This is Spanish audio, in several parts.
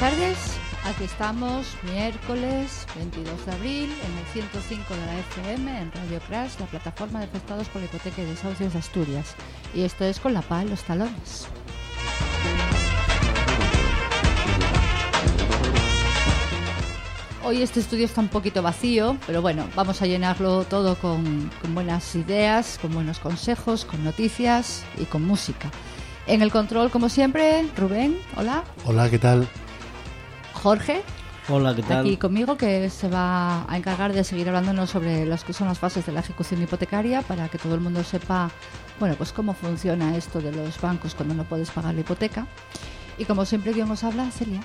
tardes, aquí estamos, miércoles 22 de abril, en el 105 de la FM, en Radio Crash, la plataforma de afectados por la hipoteca y desahucios de Asturias. Y esto es Con la paz en los talones. Hoy este estudio está un poquito vacío, pero bueno, vamos a llenarlo todo con buenas ideas, con buenos consejos, con noticias y con música. En el control, como siempre, Rubén, hola. Hola, ¿qué tal? Jorge. Hola, ¿qué tal? Aquí conmigo, que se va a encargar de seguir hablándonos sobre las que son las fases de la ejecución hipotecaria para que todo el mundo sepa, bueno, pues cómo funciona esto de los bancos cuando no puedes pagar la hipoteca. Y como siempre, quien os habla, Celia.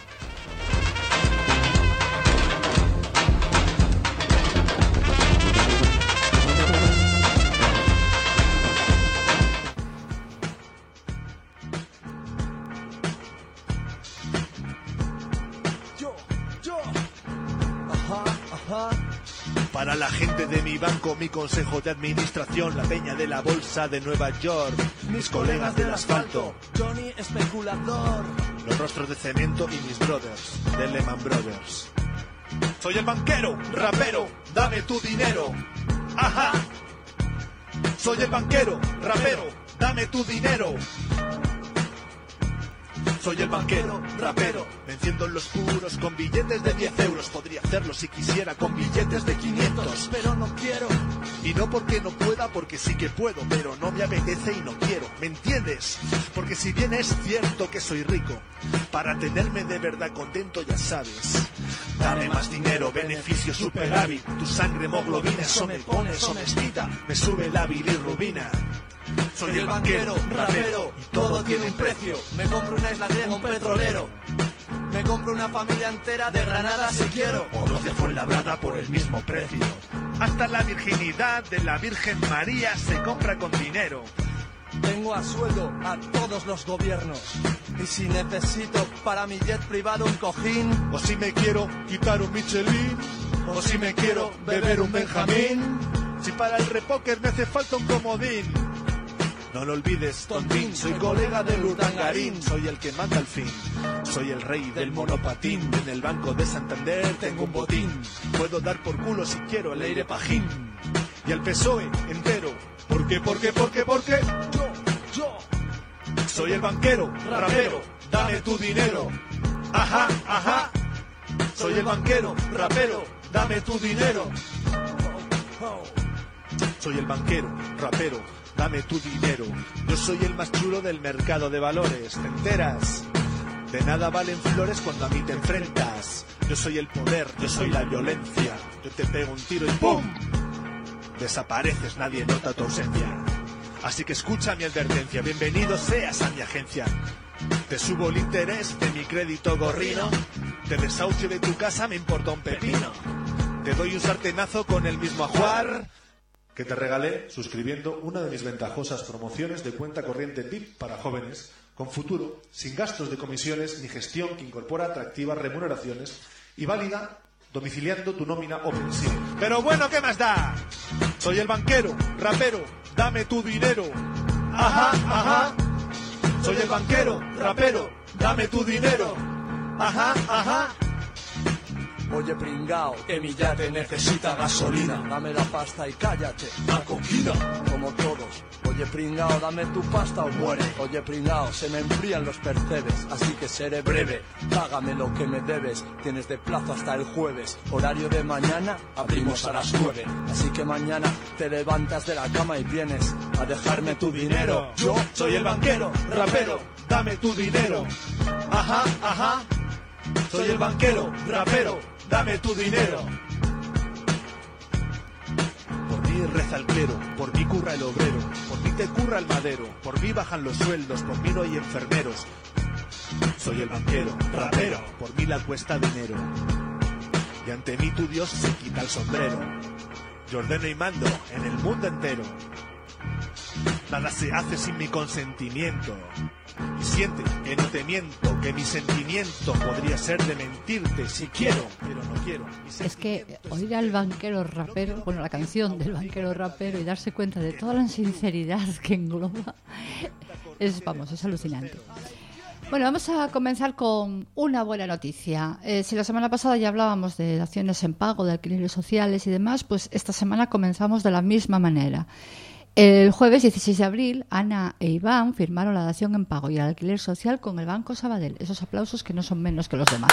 Para la gente de mi banco, mi consejo de administración, la peña de la bolsa de Nueva York, mis colegas del asfalto, Johnny especulador, los rostros de cemento y mis brothers, de Lehman Brothers. Soy el banquero, rapero, dame tu dinero. Ajá. Soy el banquero, rapero, dame tu dinero. Soy el banquero, rapero, me enciendo en los puros con billetes de 10 euros. Podría hacerlo si quisiera con billetes de 500, pero no quiero. Y no porque no pueda, porque sí que puedo, pero no me apetece y no quiero, ¿me entiendes? Porque si bien es cierto que soy rico, para tenerme de verdad contento ya sabes, dame más dinero, beneficio, superávit, tu sangre, hemoglobina, eso me pone, eso me excita, me sube la bilirrubina. Soy el banquero, rapero, y todo tiene un precio. Me compro una isla griega, un petrolero. Me compro una familia entera de Granada si quiero. O dos de Fuenlabrada por el mismo precio. Hasta la virginidad de la Virgen María se compra con dinero. Tengo a sueldo a todos los gobiernos. Y si necesito para mi jet privado un cojín, o si me quiero quitar un Michelin, o si me quiero beber un Benjamín, si para el repóquer me hace falta un comodín. No lo olvides, tontín, soy colega del Urdangarín, soy el que manda al fin, soy el rey del monopatín, en el Banco de Santander tengo un botín, puedo dar por culo si quiero el aire pajín, y al PSOE entero, ¿por qué? Yo, soy el banquero, rapero, dame tu dinero, ajá, soy el banquero, rapero, dame tu dinero, soy el banquero, rapero, dame tu dinero. Yo soy el más chulo del mercado de valores, ¿te enteras? De nada valen flores cuando a mí te enfrentas. Yo soy el poder, yo soy la violencia. Yo te pego un tiro y ¡pum! Desapareces, nadie nota tu ausencia. Así que escucha mi advertencia, bienvenido seas a mi agencia. Te subo el interés de mi crédito gorrino. Te desahucio de tu casa, me importa un pepino. Te doy un sartenazo con el mismo ajuar que te regalé suscribiendo una de mis ventajosas promociones de cuenta corriente VIP para jóvenes, con futuro, sin gastos de comisiones ni gestión, que incorpora atractivas remuneraciones y válida domiciliando tu nómina o pensión. Pero bueno, ¿qué más da? Soy el banquero, rapero, dame tu dinero. Ajá. Soy el banquero, rapero, dame tu dinero. Ajá. Oye pringao, que mi yate necesita gasolina. Dame la pasta y cállate, acogida. Como todos. Oye pringao, dame tu pasta o muere. Oye pringao, se me enfrían los percebes, así que seré breve. Págame lo que me debes, tienes de plazo hasta el jueves. Horario de mañana, abrimos a las 9. Así que mañana te levantas de la cama y vienes a dejarme tu dinero. Yo soy el banquero, rapero, dame tu dinero. Ajá. Soy el banquero, rapero, dame tu dinero. Por mí reza el clero, por mí curra el obrero, por mí te curra el madero, por mí bajan los sueldos, por mí no hay enfermeros. Soy el banquero, rapero, por mí la cuesta dinero. Y ante mí tu Dios se quita el sombrero. Yo ordeno y mando en el mundo entero. Nada se hace sin mi consentimiento. Y siente que no te miento, que mi sentimiento podría ser de mentirte si quiero, pero no quiero. Es que oír al banquero rapero, bueno, la canción del banquero rapero y darse cuenta de toda la sinceridad que engloba es alucinante. Bueno, vamos a comenzar con una buena noticia. Si la semana pasada ya hablábamos de daciones en pago, de alquileres sociales y demás, pues esta semana comenzamos de la misma manera. El jueves 16 de abril, Ana e Iván firmaron la dación en pago y el alquiler social con el Banco Sabadell. Esos aplausos que no son menos que los demás.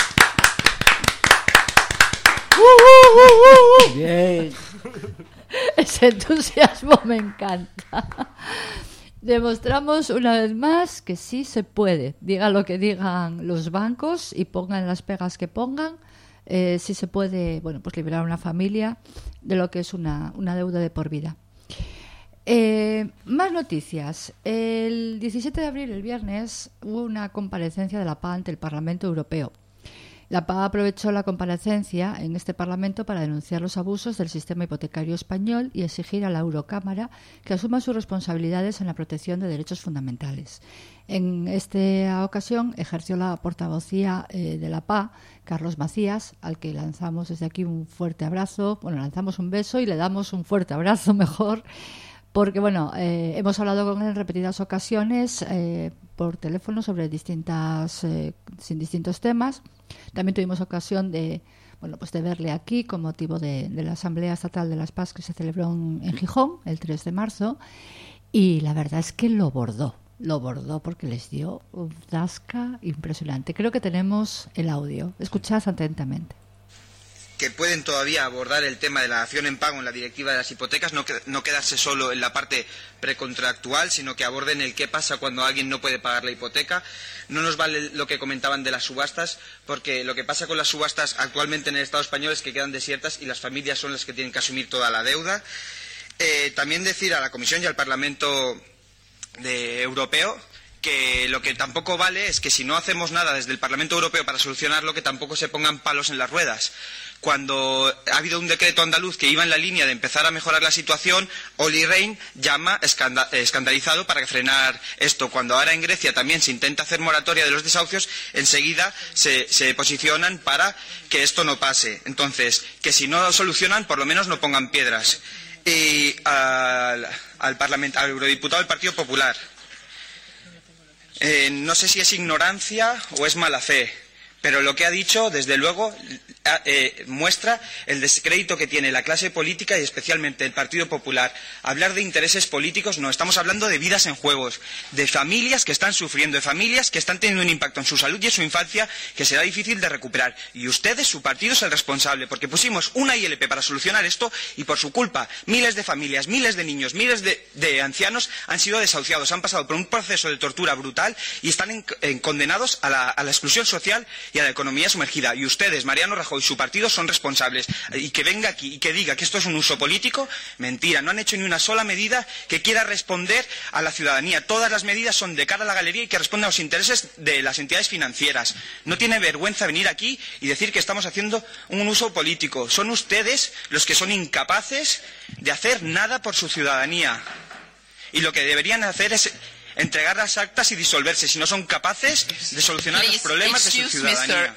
Bien. Ese entusiasmo me encanta. Demostramos una vez más que sí se puede. Digan lo que digan los bancos y pongan las pegas que pongan. Sí se puede, bueno, pues liberar a una familia de lo que es una deuda de por vida. Más noticias. El 17 de abril, el viernes, hubo una comparecencia de la PA ante el Parlamento Europeo. La PA aprovechó la comparecencia en este Parlamento para denunciar los abusos del sistema hipotecario español y exigir a la Eurocámara que asuma sus responsabilidades en la protección de derechos fundamentales. En esta ocasión ejerció la portavocía de la PA, Carlos Macías, al que lanzamos desde aquí un fuerte abrazo. Bueno, lanzamos un beso y le damos un fuerte abrazo mejor. Porque, bueno, hemos hablado con él en repetidas ocasiones por teléfono sobre distintos temas. También tuvimos ocasión de verle aquí con motivo de la Asamblea Estatal de las PAS que se celebró en Gijón el 3 de marzo. Y la verdad es que lo bordó porque les dio un zasca impresionante. Creo que tenemos el audio. Escuchad atentamente. Que pueden todavía abordar el tema de la dación en pago en la directiva de las hipotecas, no quedarse solo en la parte precontractual, sino que aborden el qué pasa cuando alguien no puede pagar la hipoteca. No nos vale lo que comentaban de las subastas, porque lo que pasa con las subastas actualmente en el Estado español es que quedan desiertas y las familias son las que tienen que asumir toda la deuda. También decir a la Comisión y al Parlamento Europeo que lo que tampoco vale es que si no hacemos nada desde el Parlamento Europeo para solucionarlo, que tampoco se pongan palos en las ruedas. Cuando ha habido un decreto andaluz que iba en la línea de empezar a mejorar la situación, Olli Rehn llama escandalizado para frenar esto. Cuando ahora en Grecia también se intenta hacer moratoria de los desahucios, enseguida se posicionan para que esto no pase. Entonces, que si no lo solucionan, por lo menos no pongan piedras. Y al eurodiputado del Partido Popular. No sé si es ignorancia o es mala fe, pero lo que ha dicho, desde luego, muestra el descrédito que tiene la clase política y especialmente el Partido Popular. Hablar de intereses políticos, no, estamos hablando de vidas en juego, de familias que están sufriendo, de familias que están teniendo un impacto en su salud y en su infancia que será difícil de recuperar. Y ustedes, su partido, es el responsable, porque pusimos una ILP para solucionar esto y por su culpa miles de familias, miles de niños, miles de ancianos han sido desahuciados, han pasado por un proceso de tortura brutal y están condenados a la exclusión social y a la economía sumergida. Y ustedes, Mariano Rajoy y su partido, son responsables. Y que venga aquí y que diga que esto es un uso político, mentira. No han hecho ni una sola medida que quiera responder a la ciudadanía. Todas las medidas son de cara a la galería y que responden a los intereses de las entidades financieras. No tiene vergüenza venir aquí y decir que estamos haciendo un uso político. Son ustedes los que son incapaces de hacer nada por su ciudadanía. Y lo que deberían hacer es entregar las actas y disolverse si no son capaces de solucionar los problemas de su ciudadanía.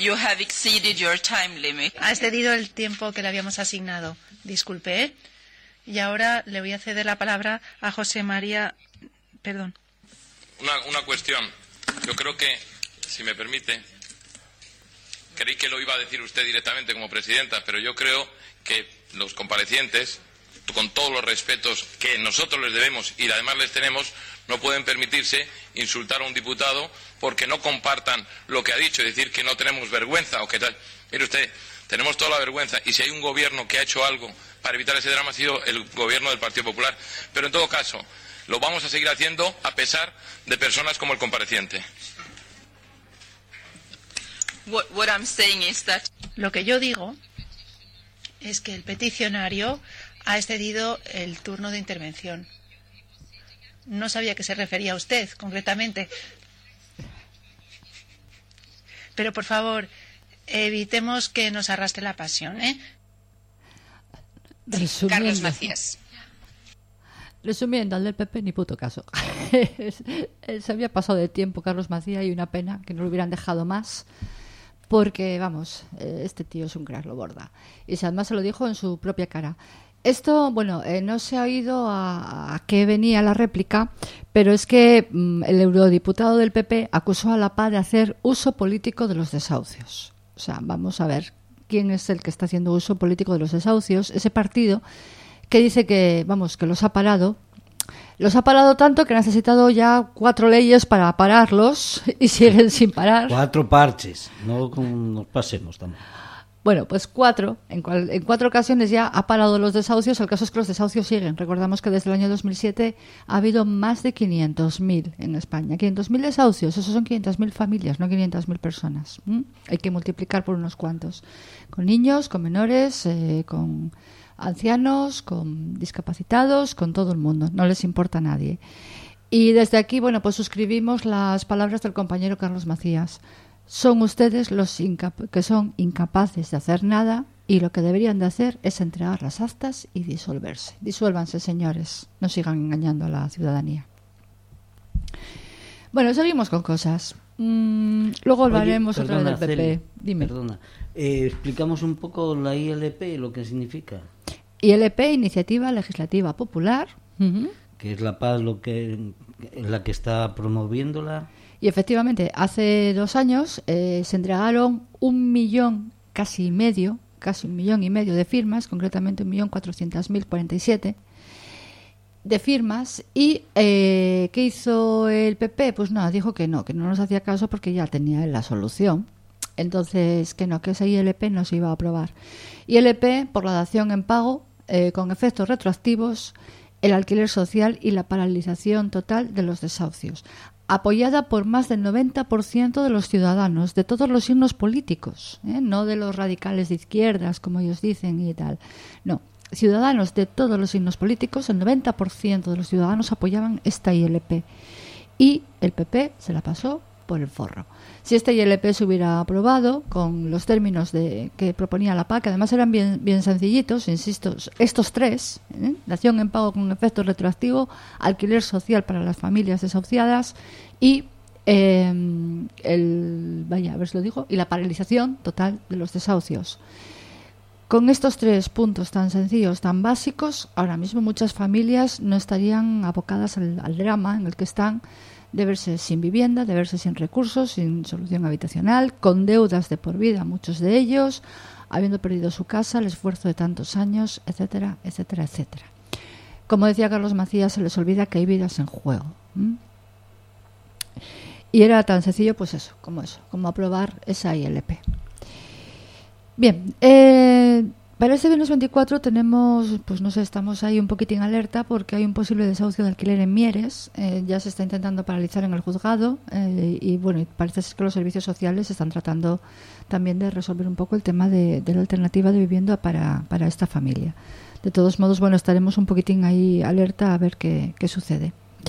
Ha excedido el tiempo que le habíamos asignado. Disculpe, ¿eh? Y ahora le voy a ceder la palabra a José María. Perdón. Una cuestión. Yo creo que, si me permite, creí que lo iba a decir usted directamente como presidenta, pero yo creo que los comparecientes, con todos los respetos que nosotros les debemos y además les tenemos, no pueden permitirse insultar a un diputado porque no compartan lo que ha dicho, decir que no tenemos vergüenza o que tal. Mire usted, tenemos toda la vergüenza y si hay un gobierno que ha hecho algo para evitar ese drama ha sido el gobierno del Partido Popular. Pero en todo caso, lo vamos a seguir haciendo a pesar de personas como el compareciente. Lo que yo digo es que el peticionario ha excedido el turno de intervención. No sabía a qué se refería a usted, concretamente. Pero, por favor, evitemos que nos arrastre la pasión, ¿eh? Carlos Macías. Resumiendo, al del PP ni puto caso. Se había pasado de tiempo Carlos Macías y una pena que no lo hubieran dejado más. Porque, vamos, este tío es un crack, lo borda. Y además se lo dijo en su propia cara. Esto, bueno, no se ha oído a qué venía la réplica, pero es que el eurodiputado del PP acusó a la PA de hacer uso político de los desahucios. O sea, vamos a ver quién es el que está haciendo uso político de los desahucios. Ese partido que dice que, vamos, que los ha parado. Los ha parado tanto que ha necesitado ya 4 leyes para pararlos y siguen sin parar. 4 parches, no nos pasemos también. Bueno, pues 4. En 4 ocasiones ya ha parado los desahucios. El caso es que los desahucios siguen. Recordamos que desde el año 2007 ha habido más de 500.000 en España. 500.000 desahucios, esos son 500.000 familias, no 500.000 personas. Hay que multiplicar por unos cuantos. Con niños, con menores, con ancianos, con discapacitados, con todo el mundo. No les importa a nadie. Y desde aquí, bueno, pues suscribimos las palabras del compañero Carlos Macías. Son ustedes los que son incapaces de hacer nada y lo que deberían de hacer es entregar las actas y disolverse. Disuélvanse, señores. No sigan engañando a la ciudadanía. Bueno, seguimos con cosas. Luego hablaremos otra vez del PP. Celi, dime. Perdona. Explicamos un poco la ILP, lo que significa. ILP, Iniciativa Legislativa Popular. Que es la PA la que está promoviéndola. Y efectivamente, hace 2 años se entregaron 1 millón, casi 1,5 millones de firmas, concretamente 1.400.047 de firmas. ¿Y qué hizo el PP? Pues nada, dijo que no nos hacía caso porque ya tenía la solución. Entonces, que esa ILP no se iba a aprobar. ILP por la dación en pago con efectos retroactivos, el alquiler social y la paralización total de los desahucios, apoyada por más del 90% de los ciudadanos, de todos los signos políticos, no de los radicales de izquierdas, como ellos dicen y tal. No, ciudadanos de todos los signos políticos, el 90% de los ciudadanos apoyaban esta ILP. Y el PP se la pasó por el forro. Si esta ILP se hubiera aprobado con los términos que proponía la PA, que además eran bien sencillitos, insisto, estos 3, dación en pago con efecto retroactivo, alquiler social para las familias desahuciadas y y la paralización total de los desahucios. Con estos 3 puntos tan sencillos, tan básicos, ahora mismo muchas familias no estarían abocadas al drama en el que están, de verse sin vivienda, de verse sin recursos, sin solución habitacional, con deudas de por vida, muchos de ellos, habiendo perdido su casa, el esfuerzo de tantos años, etcétera, etcétera, etcétera. Como decía Carlos Macías, se les olvida que hay vidas en juego. Y era tan sencillo, pues eso, como aprobar esa ILP. Bien, para este viernes 24 tenemos, pues no sé, estamos ahí un poquitín alerta porque hay un posible desahucio de alquiler en Mieres. Ya se está intentando paralizar en el juzgado y bueno, parece ser que los servicios sociales están tratando también de resolver un poco el tema de la alternativa de vivienda para esta familia. De todos modos, bueno, estaremos un poquitín ahí alerta a ver qué sucede.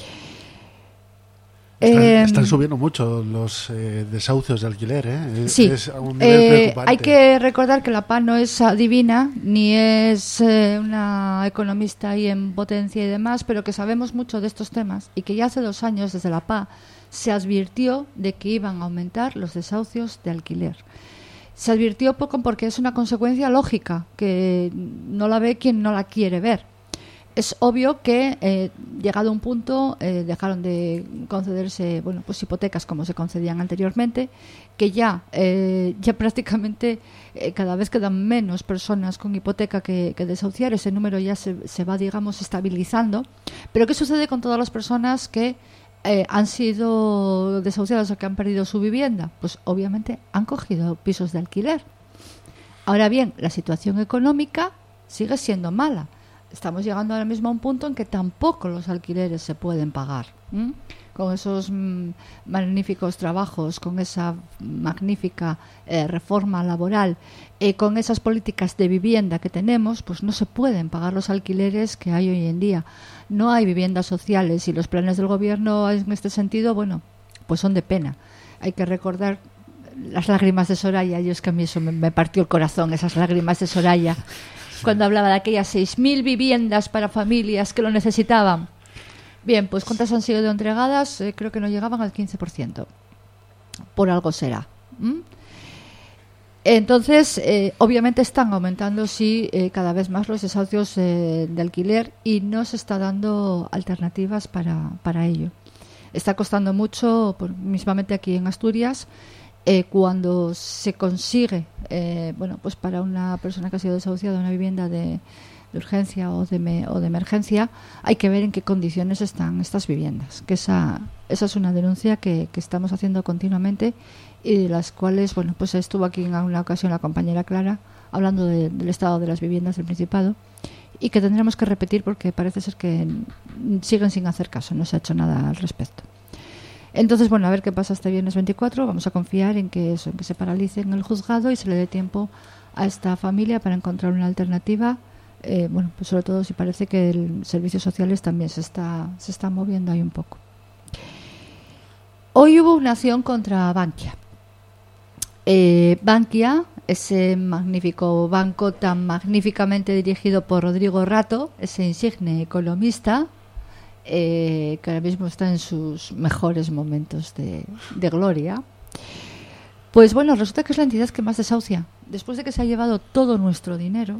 Están subiendo mucho los desahucios de alquiler, Sí, es a un nivel preocupante. Hay que recordar que la PA no es adivina ni es una economista ahí en potencia y demás, pero que sabemos mucho de estos temas y que ya hace 2 años desde la PA se advirtió de que iban a aumentar los desahucios de alquiler. Se advirtió poco porque es una consecuencia lógica que no la ve quien no la quiere ver. Es obvio que, llegado a un punto, dejaron de concederse pues hipotecas como se concedían anteriormente, que ya prácticamente cada vez quedan menos personas con hipoteca que desahuciar. Ese número ya se va, digamos, estabilizando. Pero ¿qué sucede con todas las personas que han sido desahuciadas o que han perdido su vivienda? Pues obviamente han cogido pisos de alquiler. Ahora bien, la situación económica sigue siendo mala. Estamos llegando ahora mismo a un punto en que tampoco los alquileres se pueden pagar. Con esos magníficos trabajos, con esa magnífica reforma laboral, con esas políticas de vivienda que tenemos, pues no se pueden pagar los alquileres que hay hoy en día. No hay viviendas sociales y los planes del gobierno en este sentido, bueno, pues son de pena. Hay que recordar las lágrimas de Soraya. Yo es que a mí eso me partió el corazón, esas lágrimas de Soraya. Cuando hablaba de aquellas 6.000 viviendas para familias que lo necesitaban. Bien, pues ¿cuántas han sido entregadas? Creo que no llegaban al 15%. Por algo será. Entonces, obviamente están aumentando, sí, cada vez más los desahucios de alquiler y no se está dando alternativas para ello. Está costando mucho, mismamente aquí en Asturias, cuando se consigue, pues para una persona que ha sido desahuciada una vivienda de urgencia o de emergencia, hay que ver en qué condiciones están estas viviendas. Que esa es una denuncia que estamos haciendo continuamente y de las cuales, pues estuvo aquí en una ocasión la compañera Clara hablando del estado de las viviendas del Principado y que tendremos que repetir porque parece ser que siguen sin hacer caso, no se ha hecho nada al respecto. Entonces, a ver qué pasa este viernes 24. Vamos a confiar en que se paralice en el juzgado y se le dé tiempo a esta familia para encontrar una alternativa. Pues sobre todo si parece que el servicios sociales también se está moviendo ahí un poco. Hoy hubo una acción contra Bankia. Bankia, ese magnífico banco tan magníficamente dirigido por Rodrigo Rato, ese insigne economista, que ahora mismo está en sus mejores momentos de gloria. Pues resulta que es la entidad que más desahucia. Después de que se ha llevado todo nuestro dinero,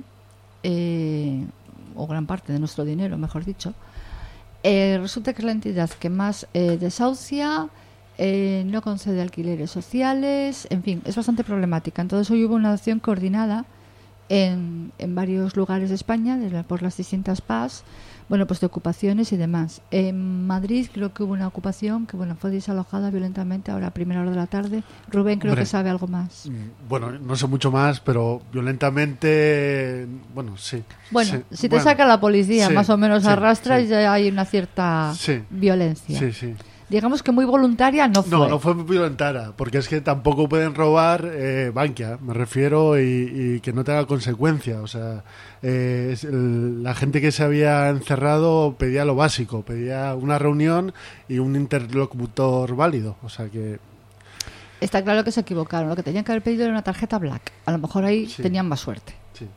o gran parte de nuestro dinero, mejor dicho, resulta que es la entidad que más desahucia, no concede alquileres sociales, en fin, es bastante problemática. Entonces hoy hubo una acción coordinada en varios lugares de España por las distintas PAS, pues de ocupaciones y demás. En Madrid creo que hubo una ocupación que fue desalojada violentamente ahora a primera hora de la tarde. Rubén creo que sabe algo más. No sé mucho más, pero violentamente, sí. Si te saca la policía, más o menos arrastras, ya hay una cierta violencia. Sí. Digamos que muy voluntaria no fue. No fue muy voluntaria, porque es que tampoco pueden robar Bankia, me refiero, y que no tenga consecuencia. O sea, la gente que se había encerrado pedía lo básico, pedía una reunión y un interlocutor válido. O sea que... Está claro que se equivocaron. Lo que tenían que haber pedido era una tarjeta black. A lo mejor ahí tenían más suerte. Sí.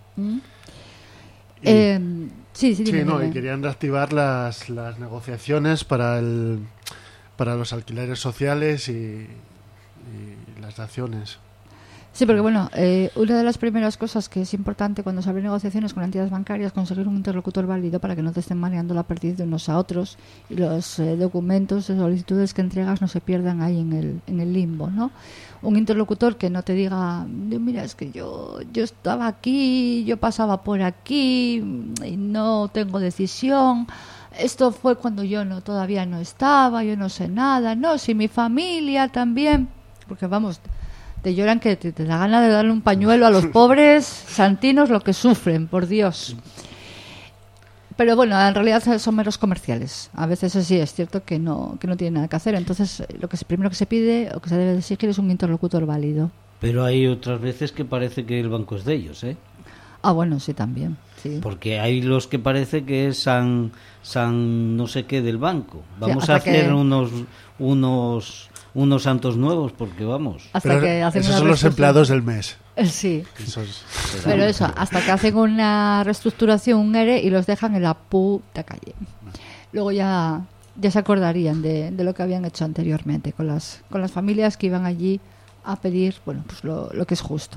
Dime. Y querían reactivar las negociaciones para los alquileres sociales y las daciones. Sí, porque una de las primeras cosas que es importante cuando se abren negociaciones con entidades bancarias es conseguir un interlocutor válido para que no te estén mareando la pérdida de unos a otros y los documentos de solicitudes que entregas no se pierdan ahí en el limbo, ¿no? Un interlocutor que no te diga, mira, es que yo estaba aquí, yo pasaba por aquí y no tengo decisión. Esto fue cuando yo todavía no estaba, yo no sé nada. No, si mi familia también, porque te lloran que te da gana de darle un pañuelo a los pobres santinos lo que sufren, por Dios. Pero en realidad son meros comerciales. A veces sí es cierto que no tienen nada que hacer. Entonces, primero que se pide o que se debe exigir es un interlocutor válido. Pero hay otras veces que parece que el banco es de ellos, ¿eh? Sí, también. Sí. Porque hay los que parece que es San no sé qué del banco. Vamos a hacer unos santos nuevos, porque esos son los empleados del mes. Sí. Pero hasta que hacen una reestructuración, un ERE, y los dejan en la puta calle. Luego ya se acordarían de lo que habían hecho anteriormente con las familias que iban allí a pedir lo que es justo.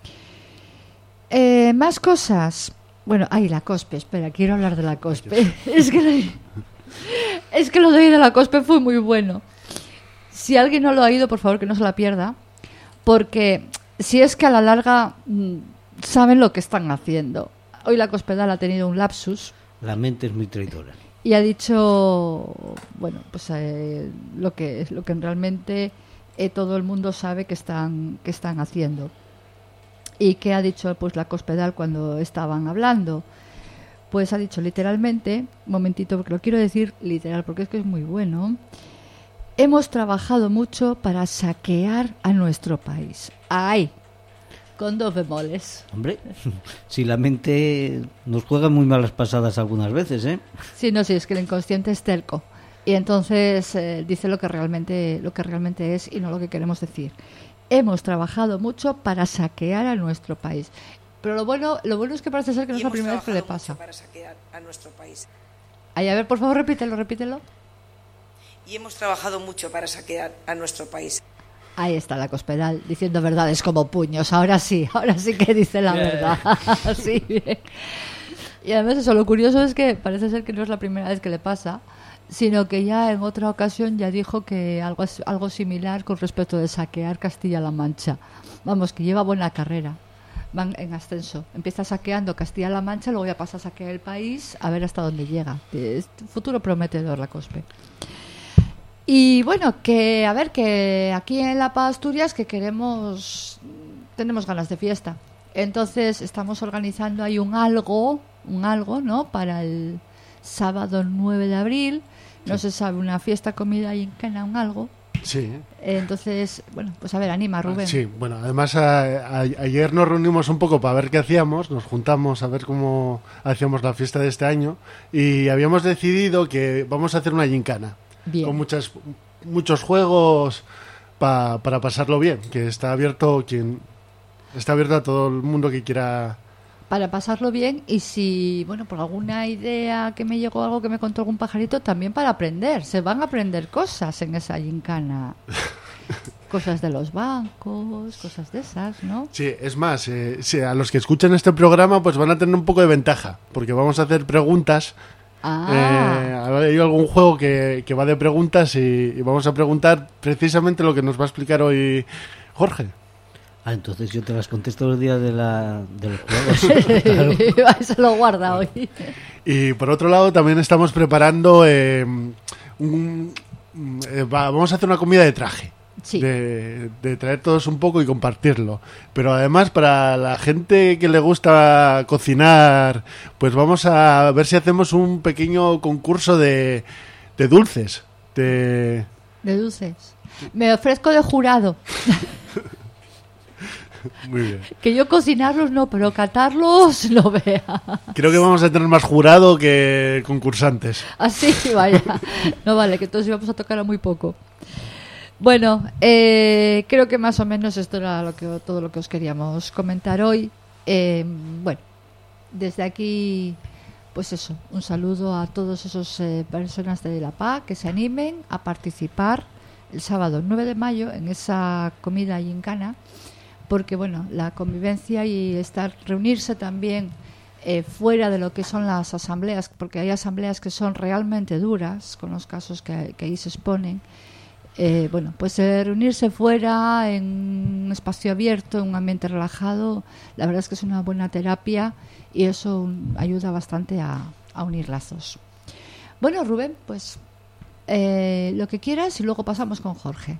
Más cosas. La COSPE, espera, quiero hablar de la COSPE. Es que lo de ir a la COSPE fue muy bueno. Si alguien no lo ha ido, por favor que no se la pierda, porque si es que a la larga saben lo que están haciendo. Hoy la Cospedal ha tenido un lapsus. La mente es muy traidora. Y ha dicho, lo que realmente todo el mundo sabe que están haciendo. ¿Y qué ha dicho la Cospedal cuando estaban hablando? Pues ha dicho literalmente, un momentito porque lo quiero decir literal porque es que es muy bueno. Hemos trabajado mucho para saquear a nuestro país. ¡Ay! Con 2 bemoles. Hombre, si la mente nos juega muy malas pasadas algunas veces, ¿eh? Sí, es que el inconsciente es terco. Y entonces dice lo que realmente es y no lo que queremos decir. Hemos trabajado mucho para saquear a nuestro país. Pero lo bueno es que parece ser que no es la primera vez que le pasa. Para saquear a nuestro país. Ay, a ver, por favor, repítelo. Y hemos trabajado mucho para saquear a nuestro país. Ahí está la Cospedal diciendo verdades como puños. Ahora sí que dice la verdad. Sí. Y además eso, lo curioso es que parece ser que no es la primera vez que le pasa, sino que ya en otra ocasión ya dijo que algo similar con respecto de saquear Castilla-La Mancha. Vamos, que lleva buena carrera. Van en ascenso. Empieza saqueando Castilla-La Mancha, luego ya pasa a saquear el país, a ver hasta dónde llega. Es futuro prometedor la Cospe. Y bueno, que a ver, que aquí en La Paz, Asturias, que tenemos ganas de fiesta. Entonces estamos organizando ahí un algo, ¿no? Para el sábado 9 de abril. No se sabe, una fiesta, comida y en cana, un algo. Sí. Entonces, bueno, pues a ver, anima, Rubén. Sí, bueno, además ayer nos reunimos un poco para ver qué hacíamos, nos juntamos a ver cómo hacíamos la fiesta de este año y habíamos decidido que vamos a hacer una gincana. Bien. Con muchos juegos para pasarlo bien, que está abierto a todo el mundo que quiera. Para pasarlo bien y si, bueno, por alguna idea que me llegó, algo que me contó algún pajarito, también para aprender. Se van a aprender cosas en esa gincana. Cosas de los bancos, cosas de esas, ¿no? Sí, es más, a los que escuchan este programa pues van a tener un poco de ventaja, porque vamos a hacer preguntas. Hay algún juego que va de preguntas y vamos a preguntar precisamente lo que nos va a explicar hoy Jorge. Entonces yo te las contesto los días de los juegos. Claro. Eso lo guarda hoy. Y por otro lado también estamos preparando vamos a hacer una comida de traje. Sí. De traer todos un poco y compartirlo. Pero además, para la gente que le gusta cocinar, pues vamos a ver si hacemos un pequeño concurso de dulces. De dulces. Me ofrezco de jurado. Muy bien. Que yo cocinarlos no, pero catarlos no vea. Creo que vamos a tener más jurado que concursantes. Así, vaya. No vale, que todos íbamos a tocar a muy poco. Bueno, creo que más o menos esto era todo lo que os queríamos comentar hoy. Bueno, desde aquí, pues eso, un saludo a todos esos personas de La Paz que se animen a participar el sábado 9 de mayo en esa comida gincana, porque bueno, la convivencia y reunirse también fuera de lo que son las asambleas, porque hay asambleas que son realmente duras con los casos que ahí se exponen. Bueno, pues reunirse fuera en un espacio abierto, en un ambiente relajado, la verdad es que es una buena terapia y eso ayuda bastante a unir lazos. Bueno, Rubén, pues lo que quieras y luego pasamos con Jorge.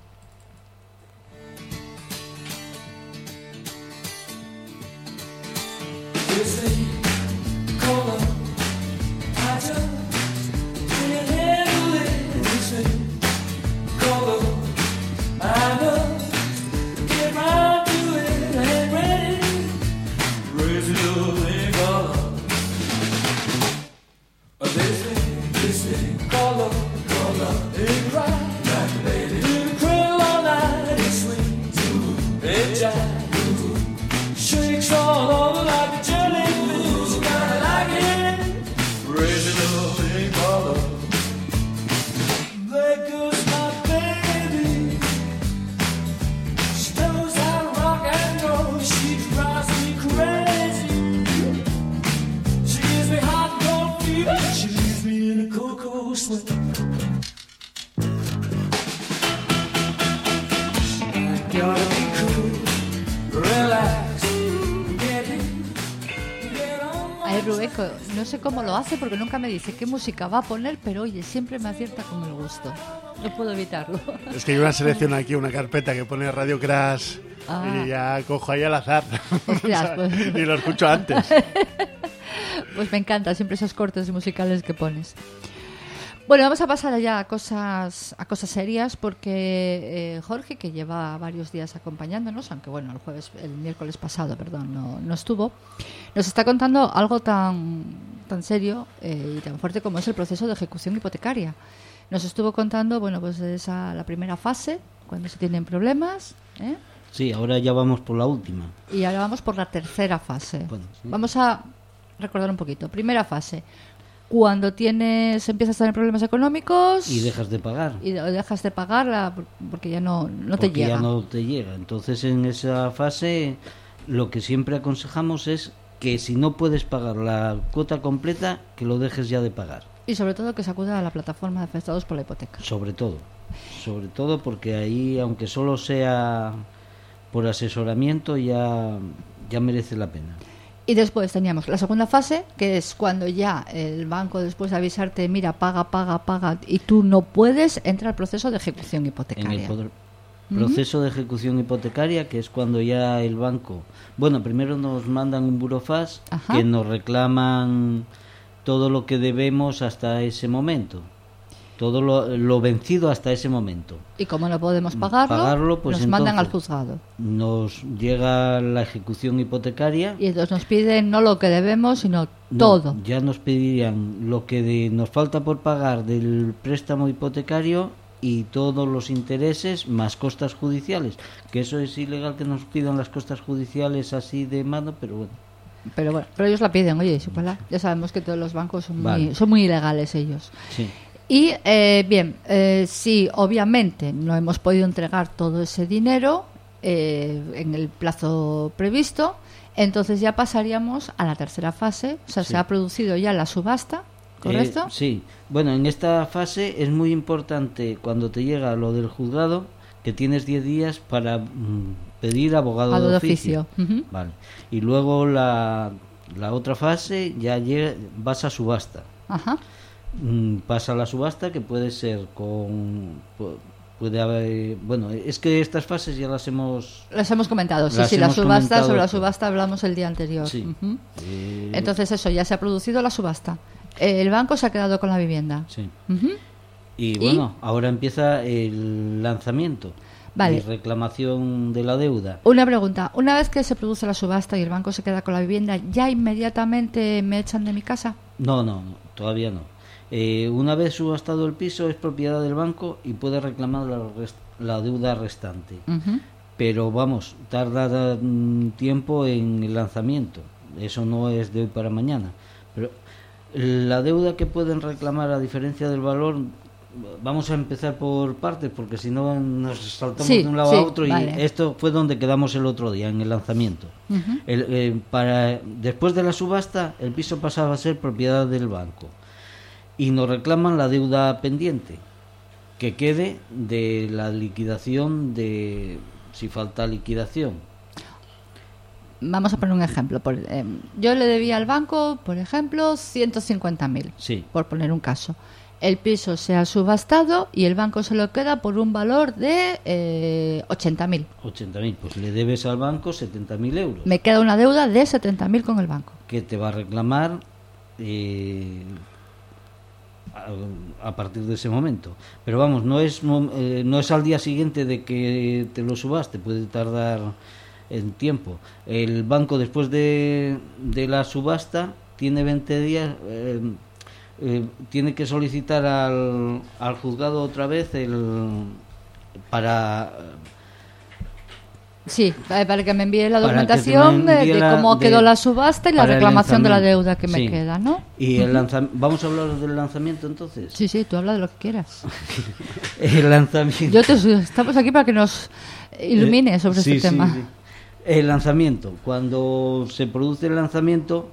No sé cómo lo hace porque nunca me dice qué música va a poner, pero oye, siempre me acierta con el gusto. No puedo evitarlo. Es que hay una selección aquí, una carpeta que pone Radio Crash y ya cojo ahí al azar. Hostias, pues. Y lo escucho antes. Pues me encanta siempre esos cortes musicales que pones. Bueno, vamos a pasar ya a cosas serias porque Jorge, que lleva varios días acompañándonos, aunque bueno, el miércoles pasado, no estuvo, nos está contando algo tan serio y tan fuerte como es el proceso de ejecución hipotecaria. Nos estuvo contando, bueno, pues la primera fase, cuando se tienen problemas. Sí, ahora ya vamos por la última. Y ahora vamos por la tercera fase. Bueno, sí. Vamos a recordar un poquito. Primera fase. cuando empiezas a tener problemas económicos y dejas de pagar porque ya no te llega. Ya no te llega. Entonces, en esa fase, lo que siempre aconsejamos es que si no puedes pagar la cuota completa, que lo dejes ya de pagar. Y sobre todo que se acuda a la plataforma de afectados por la hipoteca. Sobre todo porque ahí, aunque solo sea por asesoramiento, ya merece la pena. Y después teníamos la segunda fase, que es cuando ya el banco, después de avisarte, mira, paga, y tú no puedes, entra el proceso de ejecución hipotecaria. En el proceso de ejecución hipotecaria, que es cuando ya el banco... Bueno, primero nos mandan un burofax que nos reclaman todo lo que debemos hasta ese momento. Todo lo vencido hasta ese momento. Y como no podemos pagarlo, pues nos mandan al juzgado. Nos llega la ejecución hipotecaria. Y entonces nos piden no lo que debemos, sino todo. Ya nos pedirían lo que nos falta por pagar del préstamo hipotecario y todos los intereses más costas judiciales. Que eso es ilegal, que nos pidan las costas judiciales así de mano, pero bueno. Pero ellos la piden, oye, ya sabemos que todos los bancos son muy ilegales ellos. Sí. Y sí, obviamente no hemos podido entregar todo ese dinero en el plazo previsto, entonces ya pasaríamos a la tercera fase, o sea, se ha producido ya la subasta, ¿correcto? Sí, bueno, en esta fase es muy importante cuando te llega lo del juzgado, que tienes 10 días para pedir abogado de oficio. Vale. Y luego la otra fase ya vas a subasta. Ajá. Pasa la subasta, que puede ser puede haber, bueno, es que estas fases ya las hemos comentado. Sobre la subasta hablamos el día anterior. Sí. Entonces eso, ya se ha producido la subasta, el banco se ha quedado con la vivienda. Sí. Y bueno, ahora empieza el lanzamiento. Vale. Y reclamación de la deuda. Una pregunta, una vez que se produce la subasta y el banco se queda con la vivienda, ¿ya inmediatamente me echan de mi casa? No, todavía no. Una vez subastado el piso, es propiedad del banco y puede reclamar la deuda restante. Pero vamos, tarda tiempo en el lanzamiento. Eso no es de hoy para mañana. Pero la deuda que pueden reclamar, a diferencia del valor, vamos a empezar por partes, porque si no nos saltamos de un lado a otro. Vale. Y esto fue donde quedamos el otro día, en el lanzamiento. Después de la subasta, el piso pasaba a ser propiedad del banco y nos reclaman la deuda pendiente que quede de la liquidación, si falta liquidación. Vamos a poner un ejemplo. Yo le debía al banco, por ejemplo, 150.000, sí, por poner un caso. El piso se ha subastado y el banco se lo queda por un valor de 80.000. 80.000, pues le debes al banco 70.000 euros. Me queda una deuda de 70.000 con el banco. Que te va a reclamar a partir de ese momento. Pero vamos, no es al día siguiente de que te lo subaste, puede tardar en tiempo. El banco, después de la subasta, tiene 20 días... tiene que solicitar al juzgado otra vez para que me envíe la documentación de cómo quedó la subasta y la reclamación de la deuda que me queda, ¿no? Y vamos a hablar del lanzamiento entonces. Sí, tú habla de lo que quieras. El lanzamiento. Estamos aquí para que nos ilumine sobre este tema. Sí. El lanzamiento, cuando se produce el lanzamiento,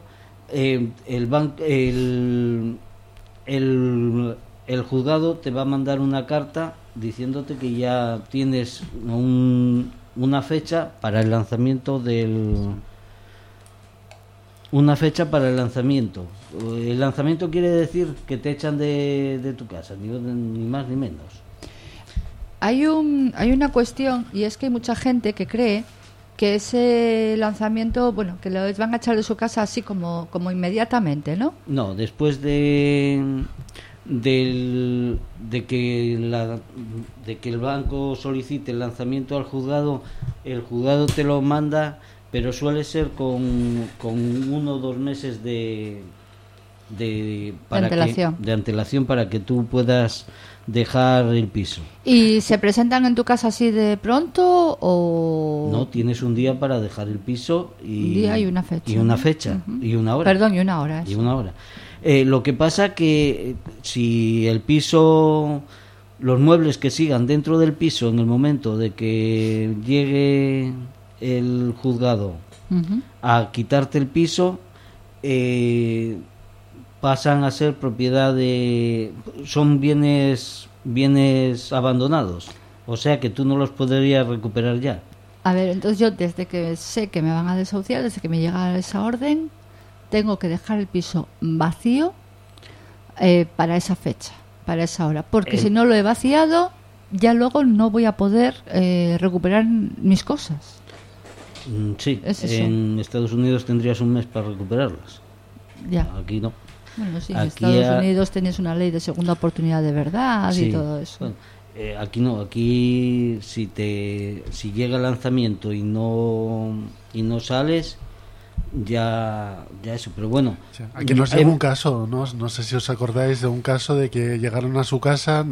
el juzgado te va a mandar una carta diciéndote que ya tienes una fecha para el lanzamiento El lanzamiento quiere decir que te echan de tu casa, ni más ni menos. Hay una cuestión, y es que hay mucha gente que cree que ese lanzamiento, que los van a echar de su casa así como inmediatamente, ¿no? No, después de que el banco solicite el lanzamiento al juzgado, el juzgado te lo manda, pero suele ser con 1 o 2 meses de antelación para que tú puedas dejar el piso. ¿Y se presentan en tu casa así de pronto o...? No, tienes un día para dejar el piso un día y una fecha. Y una fecha, y una hora. Perdón, y una hora. Y una hora. Lo que pasa que si el piso, los muebles que sigan dentro del piso en el momento de que llegue el juzgado a quitarte el piso, pasan a ser propiedad de... son bienes abandonados, o sea que tú no los podrías recuperar ya. A ver, entonces yo desde que sé que me van a desahuciar, desde que me llega esa orden, tengo que dejar el piso vacío para esa fecha, para esa hora, porque si no lo he vaciado, ya luego no voy a poder recuperar mis cosas. Sí, en Estados Unidos tendrías un mes para recuperarlas. Ya. Aquí no. Bueno, sí, en Estados Unidos tenías una ley de segunda oportunidad de verdad, sí, y todo eso. Bueno, aquí no, aquí si llega el lanzamiento y no sales, ya eso, pero bueno. Sí, aquí no sé un caso, no sé si os acordáis de un caso de que llegaron a su casa,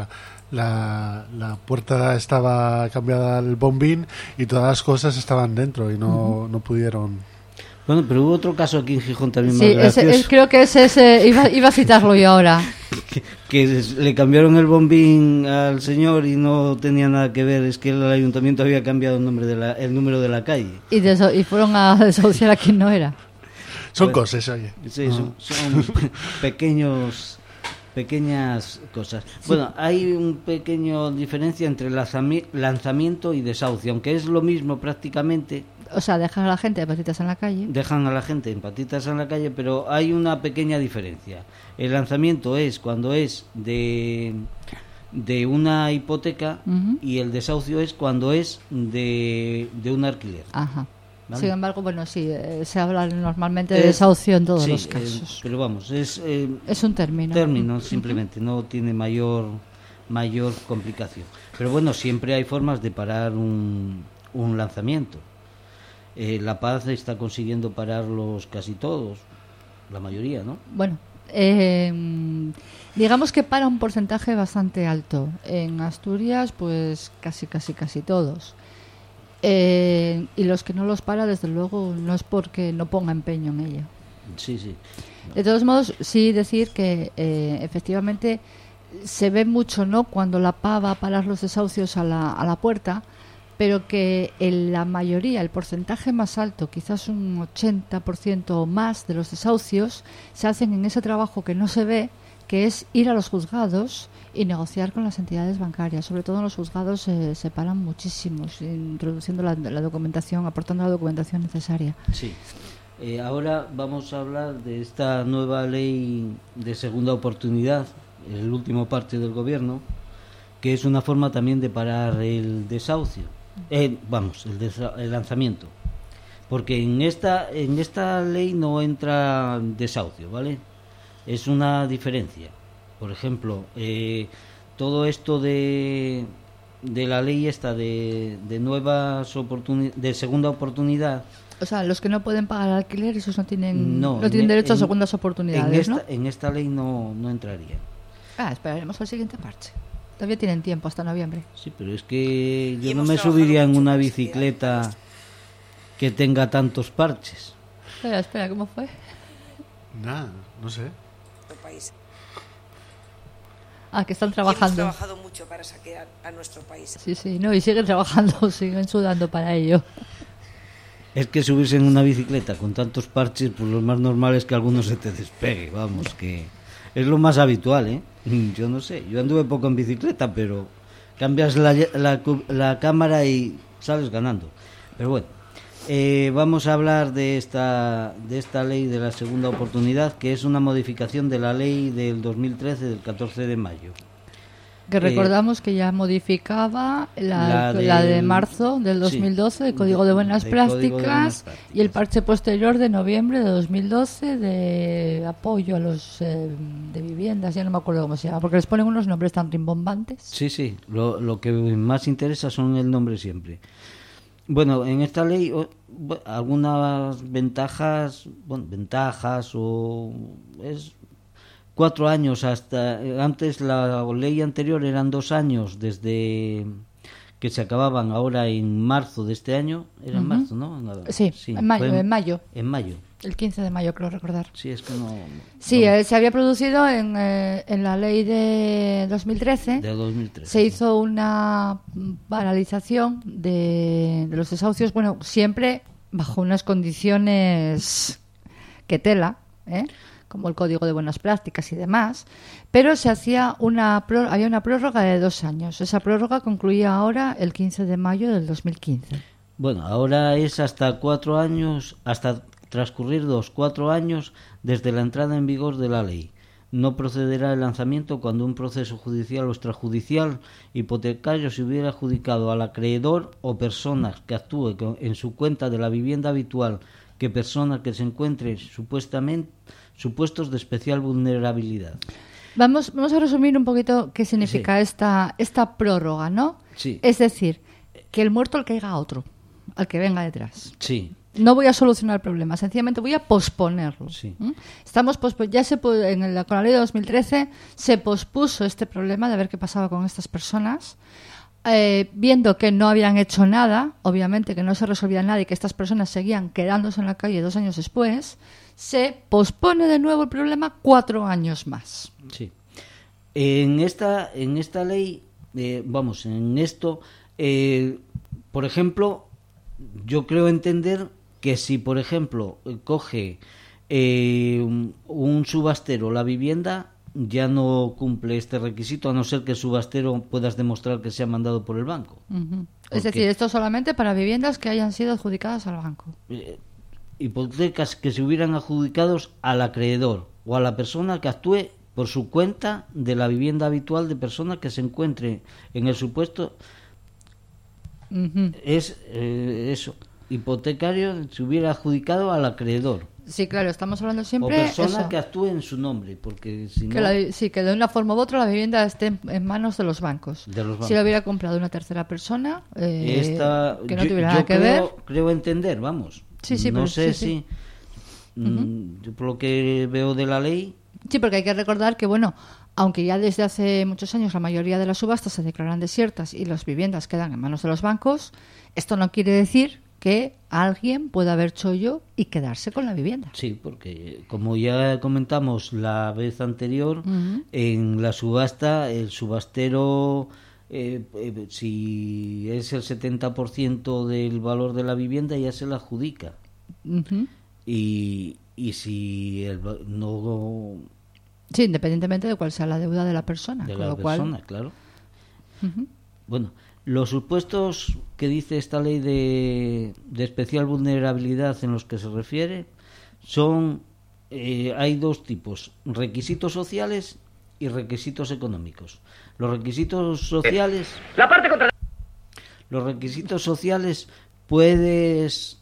la puerta estaba cambiada al bombín y todas las cosas estaban dentro y no pudieron. Bueno, pero hubo otro caso aquí en Gijón también más gracioso. Creo que ese iba a citarlo yo ahora. que le cambiaron el bombín al señor y no tenía nada que ver, es que el ayuntamiento había cambiado el número de la calle. Y fueron a desahuciar a quien no era. Son cosas, oye. Sí, son pequeñas cosas. Bueno, hay una pequeña diferencia entre lanzamiento y desahucio, aunque es lo mismo prácticamente. O sea, dejan a la gente de patitas en la calle. Dejan a la gente en patitas en la calle, pero hay una pequeña diferencia. El lanzamiento es cuando es de una hipoteca y el desahucio es cuando es de un alquiler. Ajá. ¿Vale? Sin embargo, bueno, sí, se habla normalmente de desahucio en todos los casos. Pero vamos, es un término. Término, simplemente, no tiene mayor complicación. Pero bueno, siempre hay formas de parar un lanzamiento. La Paz está consiguiendo pararlos casi todos, la mayoría, ¿no? Bueno, digamos que para un porcentaje bastante alto. En Asturias, pues casi todos. Y los que no los para, desde luego, no es porque no ponga empeño en ello. Sí. De todos modos, sí decir que efectivamente se ve mucho, ¿no?, cuando la PA va a parar los desahucios a la puerta, pero que en la mayoría, el porcentaje más alto, quizás un 80% o más de los desahucios, se hacen en ese trabajo que no se ve, que es ir a los juzgados y negociar con las entidades bancarias. Sobre todo en los juzgados se paran muchísimos, introduciendo la documentación, aportando la documentación necesaria. Sí. Ahora vamos a hablar de esta nueva ley de segunda oportunidad, el último parte del gobierno, que es una forma también de parar el desahucio. El lanzamiento, porque en esta ley no entra desahucio, ¿vale? Es una diferencia. Por ejemplo, todo esto de la ley esta de nuevas oportunidades, de segunda oportunidad. O sea, los que no pueden pagar el alquiler, esos no tienen derecho a segundas oportunidades, ¿no? En esta ley no entraría. Esperaremos al siguiente parche. Todavía tienen tiempo hasta noviembre. Sí, pero es que yo no me subiría en una bicicleta que tenga tantos parches. Espera, ¿cómo fue? Nada, no sé. Que están trabajando. Hemos trabajado mucho para saquear a nuestro país. Sí, no, y siguen trabajando, siguen sudando para ello. Es que subirse en una bicicleta con tantos parches, pues lo más normal es que alguno se te despegue, vamos, que es lo más habitual, ¿eh? Yo no sé, yo anduve poco en bicicleta, pero cambias la cámara y sales ganando. Pero bueno, vamos a hablar de esta ley de la segunda oportunidad, que es una modificación de la ley del 2013, del 14 de mayo. Que recordamos que ya modificaba la de marzo del 2012, el Código de Buenas Prácticas, y el parche posterior de noviembre de 2012 de apoyo a los de viviendas, ya no me acuerdo cómo se llama, porque les ponen unos nombres tan rimbombantes. Sí, lo que más interesa son el nombre siempre. Bueno, en esta ley algunas ventajas o es 4 años antes la ley anterior eran 2 años desde que se acababan ahora en marzo de este año. ¿Era en marzo, no? Sí, en mayo. En mayo. El 15 de mayo, creo recordar. Sí, es que no... Sí, se había producido en la ley de 2013. De 2013. Se hizo una paralización de los desahucios, bueno, siempre bajo unas condiciones que tela, como el Código de Buenas Prácticas y demás, pero se hacía había una prórroga de 2 años. Esa prórroga concluía ahora el 15 de mayo del 2015. Bueno, ahora es hasta 4 años, hasta transcurrir 4 años desde la entrada en vigor de la ley. No procederá el lanzamiento cuando un proceso judicial o extrajudicial hipotecario se hubiera adjudicado al acreedor o personas que actúe en su cuenta de la vivienda habitual que personas que se encuentren supuestos de especial vulnerabilidad. Vamos a resumir un poquito qué significa esta prórroga, ¿no? Sí. Es decir, que el muerto le caiga a otro, al que venga detrás. Sí. No voy a solucionar el problema, sencillamente voy a posponerlo. Sí. Estamos con la ley de 2013 se pospuso este problema de ver qué pasaba con estas personas, viendo que no habían hecho nada, obviamente que no se resolvía nada y que estas personas seguían quedándose en la calle 2 años después, se pospone de nuevo el problema 4 años más. Sí. En esta ley, en esto, por ejemplo, yo creo entender que si, por ejemplo, coge un subastero la vivienda, ya no cumple este requisito, a no ser que el subastero puedas demostrar que se ha mandado por el banco. Uh-huh. Es decir, esto solamente para viviendas que hayan sido adjudicadas al banco. Hipotecas que se hubieran adjudicado al acreedor o a la persona que actúe por su cuenta de la vivienda habitual de persona que se encuentre en el supuesto. Uh-huh. Es eso, hipotecario se hubiera adjudicado al acreedor. Sí, claro, estamos hablando siempre o persona eso, que actúe en su nombre, porque si no... que de una forma u otra la vivienda esté en manos de los bancos. Si lo hubiera comprado una tercera persona, que no tuviera nada que ver. Creo entender, vamos. Sí, no sé sí. Yo por lo que veo de la ley... Sí, porque hay que recordar que, bueno, aunque ya desde hace muchos años la mayoría de las subastas se declaran desiertas y las viviendas quedan en manos de los bancos, esto no quiere decir que alguien pueda haber chollo y quedarse con la vivienda. Sí, porque como ya comentamos la vez anterior, uh-huh, en la subasta el subastero, si es el 70% del valor de la vivienda, ya se la adjudica. Uh-huh. Y si no... Sí, independientemente de cuál sea la deuda de la persona. De con la lo persona, cual... claro. Uh-huh. Bueno, los supuestos que dice esta ley de especial vulnerabilidad en los que se refiere son, hay 2 tipos, requisitos sociales y requisitos económicos. Los requisitos sociales... Los requisitos sociales puedes...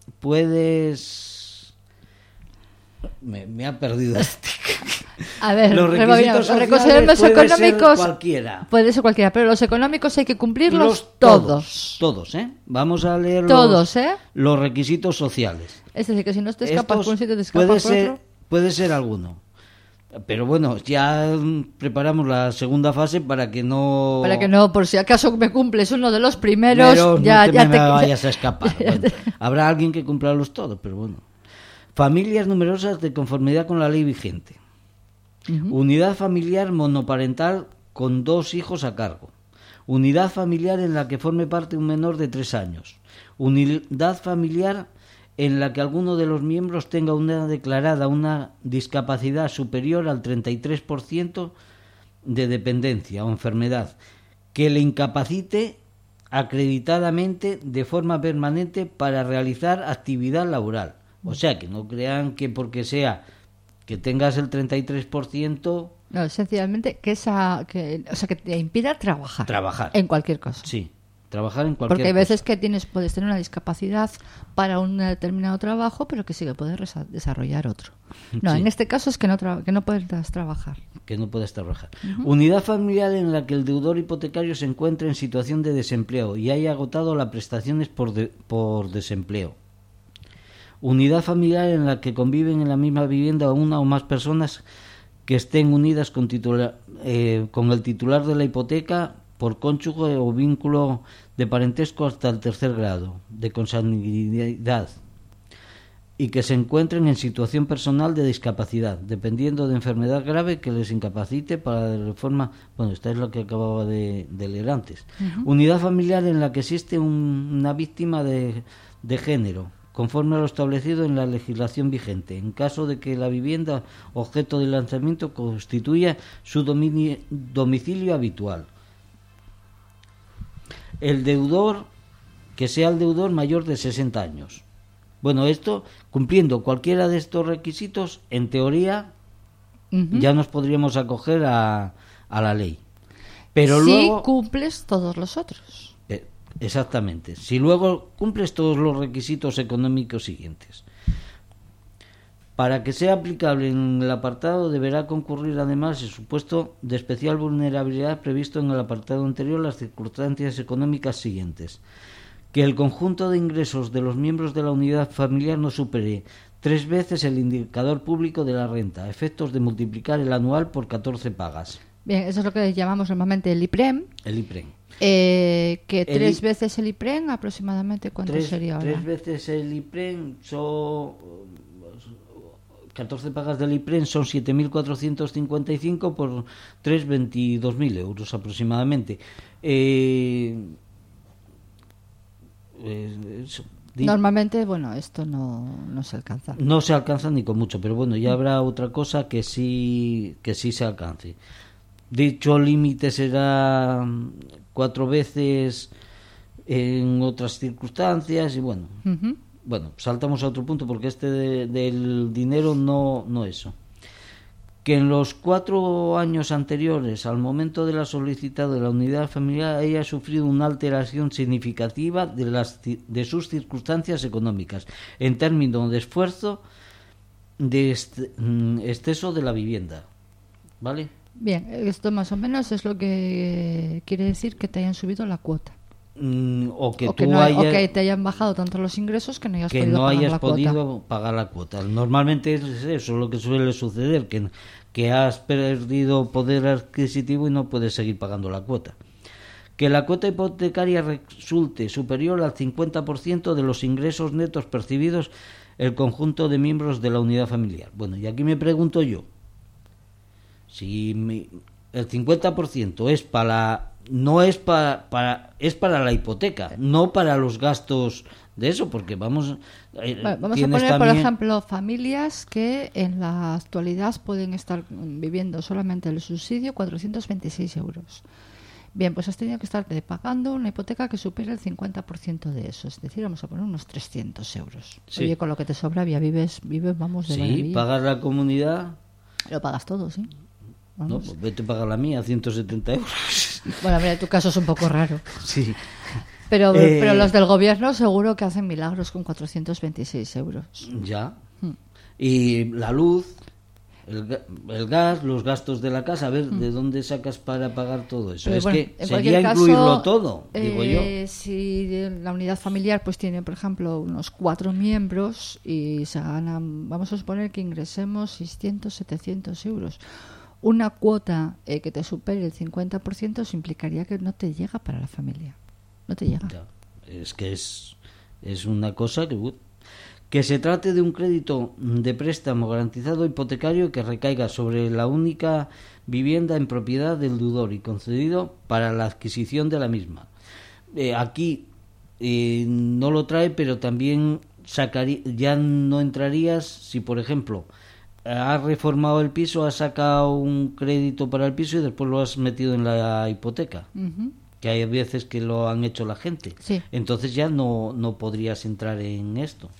Me ha perdido este... A ver, los requisitos sociales económicos puede ser cualquiera, pero los económicos hay que cumplirlos todos, Vamos a leer los requisitos sociales. Es decir, que si no te escapas por un sitio, te escapas por otro. Puede ser alguno, pero bueno, ya preparamos la segunda fase para que no, por si acaso me cumples uno de los primeros, pero ya no te vayas a escapar. Bueno, habrá alguien que cumpla todos, pero bueno. Familias numerosas de conformidad con la ley vigente. Uh-huh. Unidad familiar monoparental con 2 hijos a cargo. Unidad familiar en la que forme parte un menor de 3 años. Unidad familiar en la que alguno de los miembros tenga declarada una discapacidad superior al 33% de dependencia o enfermedad que le incapacite acreditadamente de forma permanente para realizar actividad laboral. O sea, que no crean que porque sea que tengas el 33%... No, sencillamente que te impida trabajar. En cualquier cosa. Sí, trabajar en cualquier cosa. Porque hay veces que puedes tener una discapacidad para un determinado trabajo, pero que sí que puedes desarrollar otro. No, sí. En este caso es que no puedes trabajar. Que no puedes trabajar. Uh-huh. Unidad familiar en la que el deudor hipotecario se encuentre en situación de desempleo y haya agotado las prestaciones por desempleo. Unidad familiar en la que conviven en la misma vivienda una o más personas que estén unidas con el titular de la hipoteca por cónyuge o vínculo de parentesco hasta el 3er grado de consanguinidad y que se encuentren en situación personal de discapacidad, dependiendo de enfermedad grave que les incapacite para la reforma. Bueno, esta es lo que acababa de leer antes. Unidad familiar en la que existe una víctima de género, conforme a lo establecido en la legislación vigente, en caso de que la vivienda objeto del lanzamiento constituya su domicilio habitual. El deudor, que sea el deudor mayor de 60 años. Bueno, esto, cumpliendo cualquiera de estos requisitos, en teoría, ya nos podríamos acoger a la ley. Pero si luego cumples todos los otros. Exactamente. Si luego cumples todos los requisitos económicos siguientes. Para que sea aplicable en el apartado deberá concurrir además el supuesto de especial vulnerabilidad previsto en el apartado anterior las circunstancias económicas siguientes. Que el conjunto de ingresos de los miembros de la unidad familiar no supere 3 veces el indicador público de la renta, a efectos de multiplicar el anual por 14 pagas. Bien, eso es lo que llamamos normalmente el IPREM. El IPREM. Que 3 veces el IPREM, aproximadamente, ¿cuánto sería ahora? 3 veces el IPREM son 14 pagas del IPREM, son 7.455 por 3, 22.000 euros aproximadamente. Normalmente, bueno, esto no se alcanza. No se alcanza ni con mucho, pero bueno, ya habrá otra cosa que sí se alcance. Dicho límite será 4 veces en otras circunstancias y bueno, saltamos a otro punto porque este del dinero no eso. Que en los 4 años anteriores al momento de la solicitud de la unidad familiar haya sufrido una alteración significativa de sus circunstancias económicas en términos de esfuerzo de exceso de la vivienda, ¿vale? Bien, esto más o menos es lo que quiere decir que te hayan subido la cuota. O que te hayan bajado tanto los ingresos que no hayas podido pagar la cuota. Normalmente es eso lo que suele suceder, que has perdido poder adquisitivo y no puedes seguir pagando la cuota. Que la cuota hipotecaria resulte superior al 50% de los ingresos netos percibidos el conjunto de miembros de la unidad familiar. Bueno, y aquí me pregunto yo, si el 50% es para la hipoteca, no para los gastos de eso, porque vamos a poner, por ejemplo, familias que en la actualidad pueden estar viviendo solamente el subsidio 426 euros. Bien, pues has tenido que estar pagando una hipoteca que supere el 50% de eso, es decir, vamos a poner unos 300 euros. Sí. Oye, con lo que te sobra ya vives vamos, de maravilla. Sí, pagas la comunidad. Lo pagas todo, sí. Vamos. No, pues vete a pagar la mía, 170 euros. Bueno, mira, tu caso es un poco raro. Sí. Pero los del gobierno seguro que hacen milagros con 426 euros. Ya. Y la luz, el gas, los gastos de la casa, a ver, ¿de dónde sacas para pagar todo eso? Pero es bueno, que sería incluirlo todo, digo yo. Si la unidad familiar pues tiene, por ejemplo, unos 4 miembros y se ganan, vamos a suponer que ingresemos 600, 700 euros. Una cuota que te supere el 50% se implicaría que no te llega para la familia. No te llega. Ya, es que es una cosa que se trate de un crédito de préstamo garantizado hipotecario que recaiga sobre la única vivienda en propiedad del deudor y concedido para la adquisición de la misma. Aquí no lo trae, pero también ya no entrarías si, por ejemplo, has reformado el piso, has sacado un crédito para el piso y después lo has metido en la hipoteca. Que hay veces que lo han hecho la gente. Sí. Entonces ya no podrías entrar en esto.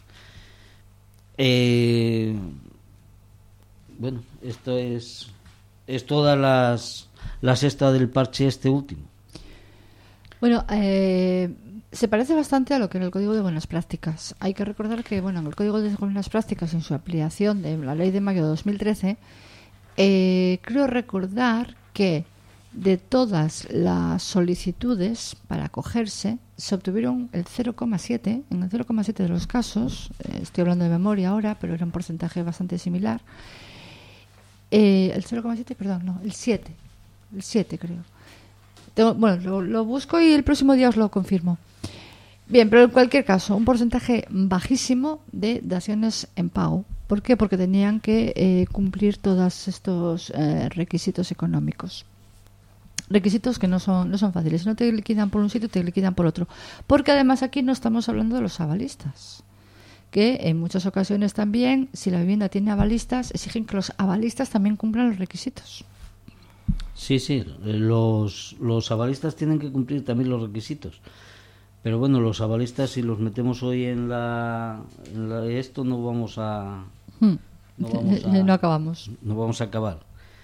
Bueno, esto es toda la sexta del parche este último. Bueno, se parece bastante a lo que en el Código de Buenas Prácticas. Hay que recordar que, bueno, en el Código de Buenas Prácticas, en su ampliación de la Ley de Mayo de 2013, creo recordar que de todas las solicitudes para acogerse se obtuvieron el 0,7. En el 0,7 de los casos, estoy hablando de memoria ahora, pero era un porcentaje bastante similar. El 0,7, perdón, no, el 7 creo. Lo busco y el próximo día os lo confirmo. Bien, pero en cualquier caso, un porcentaje bajísimo de daciones en pago. ¿Por qué? Porque tenían que cumplir todos estos requisitos económicos. Requisitos que no son fáciles. Si no te liquidan por un sitio, te liquidan por otro. Porque además aquí no estamos hablando de los avalistas, que en muchas ocasiones también, si la vivienda tiene avalistas, exigen que los avalistas también cumplan los requisitos. Sí, los avalistas tienen que cumplir también los requisitos. Pero bueno, los avalistas, si los metemos hoy en esto, no vamos a... No acabamos. No vamos a acabar.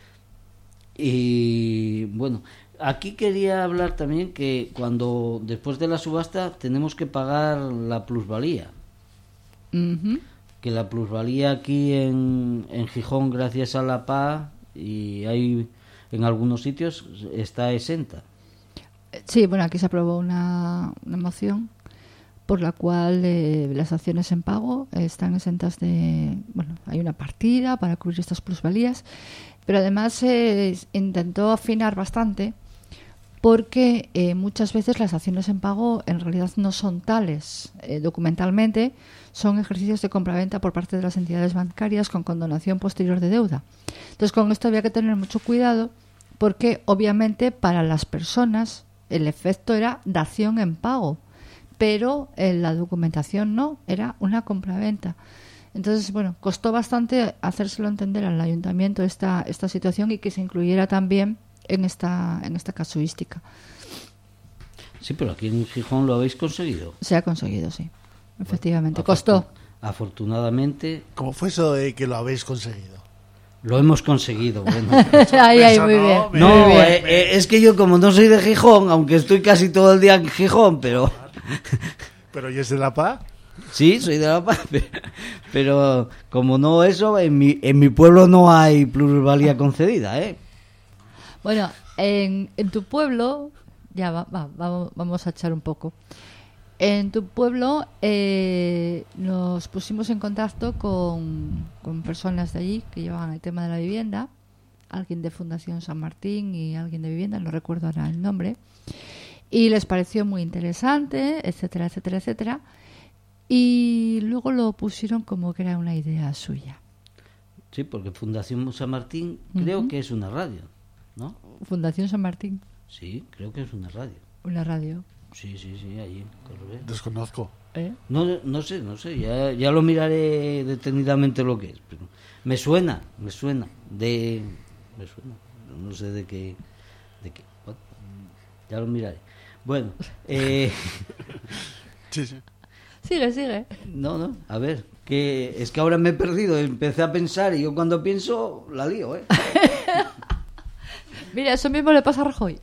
Y bueno, aquí quería hablar también que después de la subasta tenemos que pagar la plusvalía. Uh-huh. Que la plusvalía aquí en Gijón, gracias a la PA, y hay en algunos sitios, está exenta. Sí, bueno, aquí se aprobó una moción por la cual las acciones en pago están exentas de... Bueno, hay una partida para cubrir estas plusvalías, pero además se intentó afinar bastante porque muchas veces las acciones en pago en realidad no son tales. Documentalmente son ejercicios de compraventa por parte de las entidades bancarias con condonación posterior de deuda. Entonces, con esto había que tener mucho cuidado porque obviamente para las personas el efecto era dación en pago, pero la documentación no, era una compraventa. Entonces, bueno, costó bastante hacérselo entender al ayuntamiento esta situación y que se incluyera también en esta casuística. Sí, pero aquí en Gijón lo habéis conseguido. Se ha conseguido, sí. Efectivamente. Costó. Afortunadamente. ¿Cómo fue eso de que lo habéis conseguido? Lo hemos conseguido, bueno. Ahí, muy bien. No, es que yo como no soy de Gijón, aunque estoy casi todo el día en Gijón, pero... ¿Pero y es de la PA? Sí, soy de la PA, pero como no eso, en mi pueblo no hay plusvalía concedida, ¿eh? Bueno, en tu pueblo, ya vamos a echar un poco. En tu pueblo nos pusimos en contacto con personas de allí que llevaban el tema de la vivienda, alguien de Fundación San Martín y alguien de vivienda, no recuerdo ahora el nombre, y les pareció muy interesante, etcétera, etcétera, etcétera, y luego lo pusieron como que era una idea suya. Sí, porque Fundación San Martín creo que es una radio, ¿no? Fundación San Martín. Sí, creo que es una radio. Una radio. Sí, allí. Desconozco. No sé, ya lo miraré detenidamente lo que es. Pero me suena, no sé de qué. Bueno, ya lo miraré. Bueno, sí. Sigue. No, a ver, que es que ahora me he perdido, empecé a pensar y yo cuando pienso la lío, ¿eh? Mira, eso mismo le pasa a Rajoy.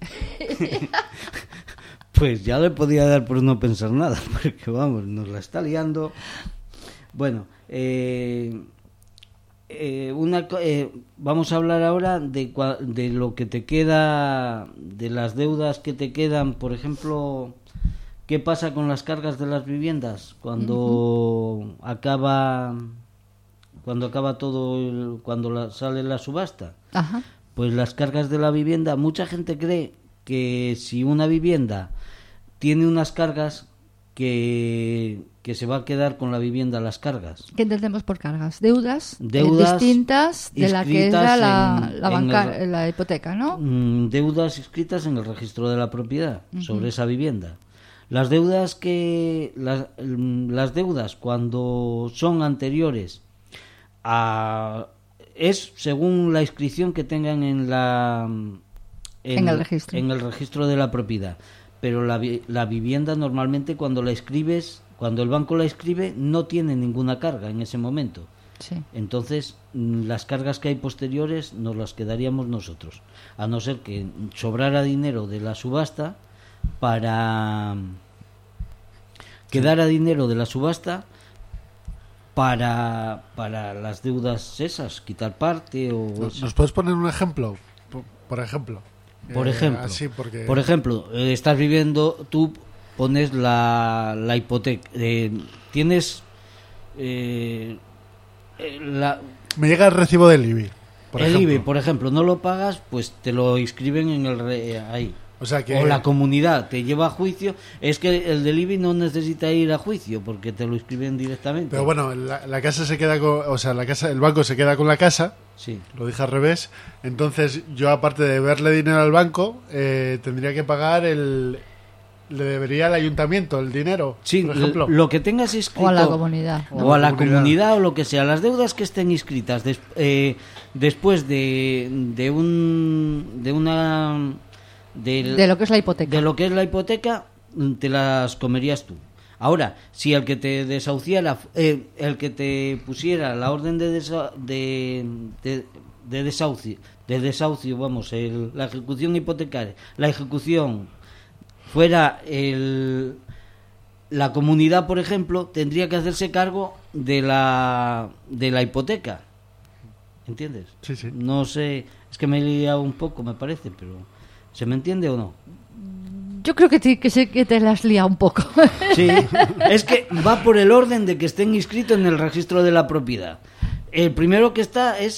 Pues ya le podía dar por no pensar nada, porque vamos, nos la está liando. Bueno, vamos a hablar ahora de lo que te queda, de las deudas que te quedan, por ejemplo, ¿qué pasa con las cargas de las viviendas cuando acaba todo, sale la subasta? Ajá. Pues las cargas de la vivienda, mucha gente cree que si una vivienda tiene unas cargas, que se va a quedar con la vivienda las cargas. ¿Qué entendemos por cargas? Deudas distintas de la que era la hipoteca, ¿no? Deudas inscritas en el registro de la propiedad sobre esa vivienda. Las deudas las deudas cuando son anteriores es según la inscripción que tengan en el registro de la propiedad. Pero la vivienda normalmente cuando el banco la inscribe, no tiene ninguna carga en ese momento. Sí. Entonces, las cargas que hay posteriores nos las quedaríamos nosotros, a no ser que sobrara dinero de la subasta para las deudas esas, quitar parte o... ¿Nos puedes poner un ejemplo? Por ejemplo. Por ejemplo, estás viviendo, tú pones la hipoteca, tienes me llega el recibo del IBI. IBI, por ejemplo, no lo pagas, pues te lo inscriben en ahí. o la comunidad te lleva a juicio, es que el del IBI no necesita ir a juicio porque te lo inscriben directamente. Pero bueno, la casa se queda con, o sea, el banco se queda con la casa. Sí. Lo dije al revés. Entonces, yo aparte de verle dinero al banco, tendría que pagar le debería al ayuntamiento el dinero, sí, por ejemplo. Lo que tengas inscrito. O a la comunidad. ¿No? O a la comunidad o lo que sea. Las deudas que estén inscritas después de lo que es la hipoteca. De lo que es la hipoteca, te las comerías tú. Ahora, si el que te desahuciara, el que te pusiera la orden de desahucio, vamos, la ejecución hipotecaria, la ejecución fuera la comunidad, por ejemplo, tendría que hacerse cargo de la hipoteca. ¿Entiendes? Sí, sí. No sé, es que me he liado un poco, me parece, pero ¿se me entiende o no? Yo creo que sé que te las has liado un poco. Sí, es que va por el orden de que estén inscritos en el registro de la propiedad. El primero que está es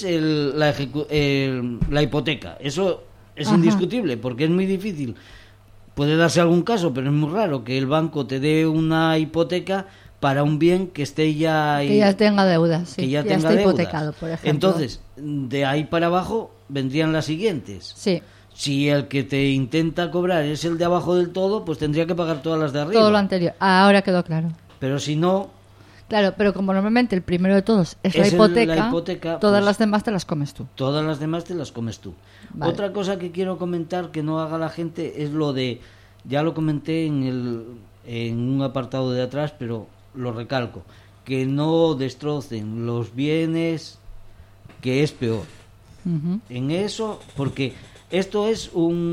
la hipoteca. Eso es indiscutible, porque es muy difícil. Puede darse algún caso, pero es muy raro que el banco te dé una hipoteca para un bien que esté ya... Que ya tenga deudas, sí. Que ya tenga esté deudas. Hipotecado, por ejemplo. Entonces, de ahí para abajo vendrían las siguientes. Sí. Si el que te intenta cobrar es el de abajo del todo, pues tendría que pagar todas las de arriba. Todo lo anterior. Ahora quedó claro. Pero si no... Claro, pero como normalmente el primero de todos es la hipoteca, todas las demás te las comes tú. Todas las demás te las comes tú. Vale. Otra cosa que quiero comentar que no haga la gente es lo de... Ya lo comenté en un apartado de atrás, pero lo recalco. Que no destrocen los bienes, que es peor. Uh-huh. En eso, porque... Esto es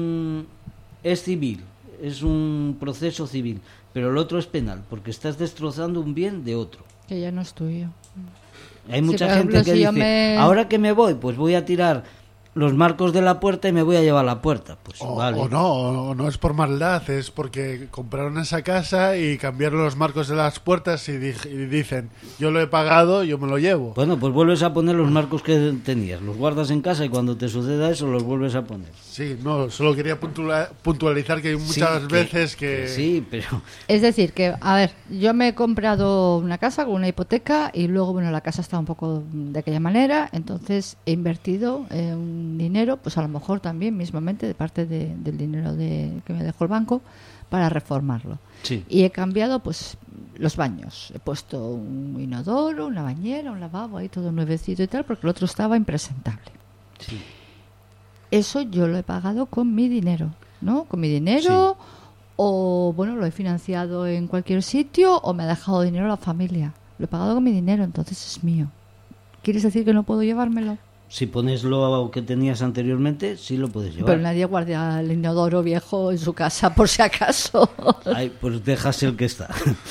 civil, es un proceso civil, pero el otro es penal, porque estás destrozando un bien de otro. Que ya no es tuyo. Hay mucha gente que dice, ahora que me voy, pues voy a tirar los marcos de la puerta y me voy a llevar la puerta. Pues vale. O no es por maldad, es porque compraron esa casa y cambiaron los marcos de las puertas y dicen, yo lo he pagado, yo me lo llevo. Bueno, pues vuelves a poner los marcos que tenías, los guardas en casa y cuando te suceda eso los vuelves a poner. Sí, no, solo quería puntualizar que hay muchas veces que... Sí, pero... Es decir, que, a ver, yo me he comprado una casa con una hipoteca y luego, bueno, la casa está un poco de aquella manera, entonces he invertido dinero, pues a lo mejor también mismamente de parte del dinero que me dejó el banco para reformarlo. Sí. Y he cambiado pues los baños, he puesto un inodoro, una bañera, un lavabo, ahí todo nuevecito y tal, porque el otro estaba impresentable. Sí. Eso yo lo he pagado con mi dinero, ¿no? Con mi dinero, sí. O bueno, lo he financiado en cualquier sitio o me ha dejado dinero la familia. Lo he pagado con mi dinero, entonces es mío. ¿Quieres decir que no puedo llevármelo? Si pones lo que tenías anteriormente, sí lo puedes llevar. Pero nadie guarda el inodoro viejo en su casa, por si acaso. Ay, pues dejas el que está.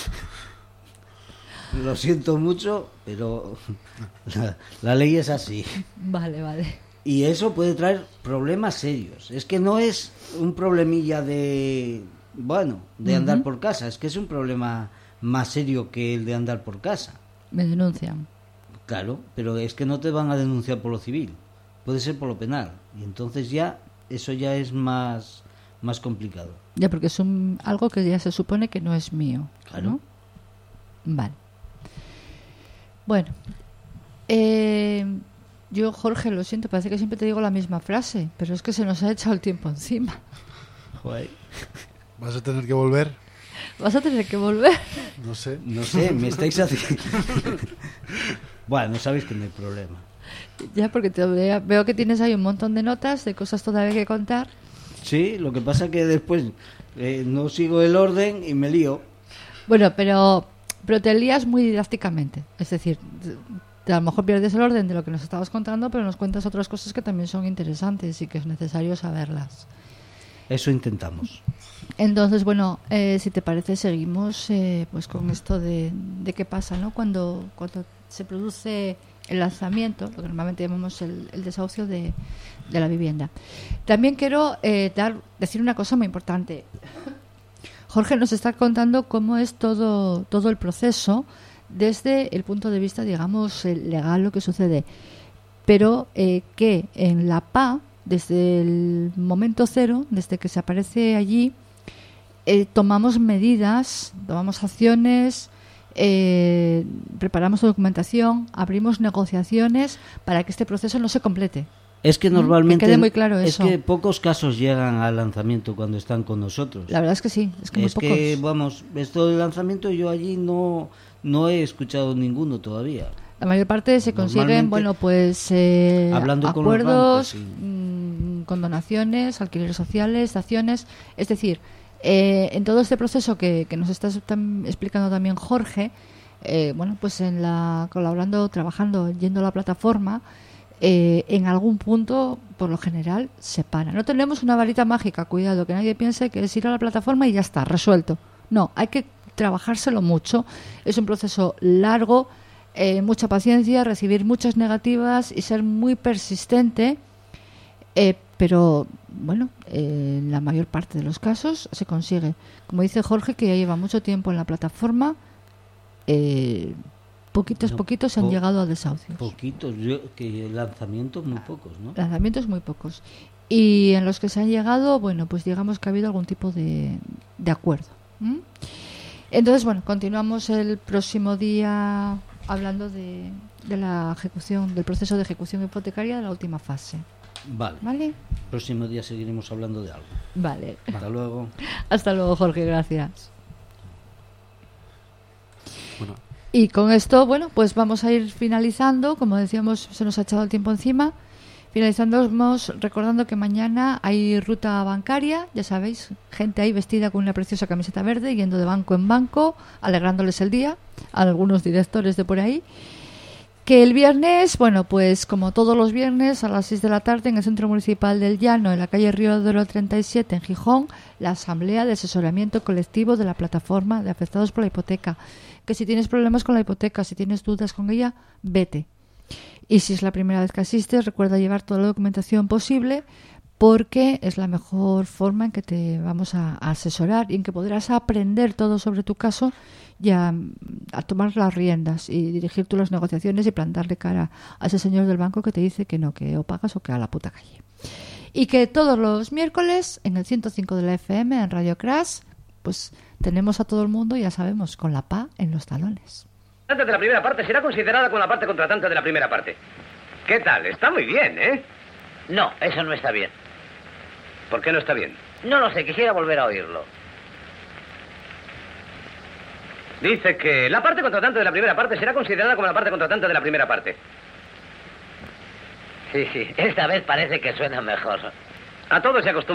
Lo siento mucho, pero la ley es así. Vale, vale. Y eso puede traer problemas serios. Es que no es un problemilla de andar por casa. Es que es un problema más serio que el de andar por casa. Me denuncian. Claro, pero es que no te van a denunciar por lo civil, puede ser por lo penal, y entonces eso ya es más complicado. Ya, porque es algo que ya se supone que no es mío. Claro. ¿No? Vale. Bueno, yo, Jorge, lo siento, parece que siempre te digo la misma frase, pero es que se nos ha echado el tiempo encima. Joder. ¿Vas a tener que volver? ¿Vas a tener que volver? No sé, me estáis haciendo... Bueno, sabéis que no hay problema. Ya, porque veo que tienes ahí un montón de notas, de cosas todavía que contar. Sí, lo que pasa que después no sigo el orden y me lío. Bueno, pero te lías muy didácticamente. Es decir, a lo mejor pierdes el orden de lo que nos estabas contando, pero nos cuentas otras cosas que también son interesantes y que es necesario saberlas. Eso intentamos. Entonces, bueno, si te parece, seguimos pues con esto de qué pasa, ¿no? Cuando se produce el lanzamiento, lo que normalmente llamamos el desahucio de la vivienda. También quiero decir una cosa muy importante. Jorge nos está contando cómo es todo el proceso desde el punto de vista, digamos, legal, lo que sucede. Pero que en la PA desde el momento cero, desde que se aparece allí, tomamos medidas, tomamos acciones, preparamos documentación, abrimos negociaciones para que este proceso no se complete. Es que normalmente que quede muy claro eso. Es que pocos casos llegan al lanzamiento cuando están con nosotros. La verdad es que sí, es que muy pocos. Que, vamos, esto del lanzamiento yo allí no he escuchado ninguno todavía. La mayor parte se consiguen, bueno, pues acuerdos con los bancos, sí. Con donaciones, alquileres sociales, acciones. Es decir, en todo este proceso que nos está explicando también Jorge, bueno, pues colaborando, trabajando, yendo a la plataforma, en algún punto, por lo general, se para. No tenemos una varita mágica, cuidado, que nadie piense que es ir a la plataforma y ya está, resuelto. No, hay que trabajárselo mucho. Es un proceso largo, mucha paciencia, recibir muchas negativas y ser muy persistente, pero bueno, en la mayor parte de los casos se consigue. Como dice Jorge, que ya lleva mucho tiempo en la plataforma, poquitos han llegado a desahucios. Poquitos, que lanzamientos muy pocos, ¿no? Lanzamientos muy pocos. Y en los que se han llegado, bueno, pues digamos que ha habido algún tipo de acuerdo. Entonces, bueno, continuamos el próximo día hablando de la ejecución, del proceso de ejecución hipotecaria de la última fase. Vale. El próximo día seguiremos hablando de algo. Vale. Hasta luego. Hasta luego, Jorge, gracias. Bueno. Y con esto, bueno, pues vamos a ir finalizando. Como decíamos, se nos ha echado el tiempo encima. Finalizamos recordando que mañana hay ruta bancaria, ya sabéis, gente ahí vestida con una preciosa camiseta verde, yendo de banco en banco, alegrándoles el día a algunos directores de por ahí. Que el viernes, bueno, pues como todos los viernes a las 6 de la tarde en el Centro Municipal del Llano, en la calle Río de Oro 37 en Gijón, la asamblea de asesoramiento colectivo de la plataforma de afectados por la hipoteca. Que si tienes problemas con la hipoteca, si tienes dudas con ella, vete. Y si es la primera vez que asistes, recuerda llevar toda la documentación posible, porque es la mejor forma en que te vamos a asesorar y en que podrás aprender todo sobre tu caso y a tomar las riendas y dirigir tú las negociaciones y plantarle cara a ese señor del banco que te dice que no, que o pagas o que a la puta calle. Y que todos los miércoles en el 105 de la FM en Radio Crash, pues tenemos a todo el mundo, ya sabemos, con la PA en los talones. De la primera parte será considerada como la parte contratante de la primera parte. ¿Qué tal? Está muy bien, ¿eh? No, eso no está bien. ¿Por qué no está bien? No lo sé, quisiera volver a oírlo. Dice que la parte contratante de la primera parte será considerada como la parte contratante de la primera parte. Sí, esta vez parece que suena mejor. A todo se acostumbra.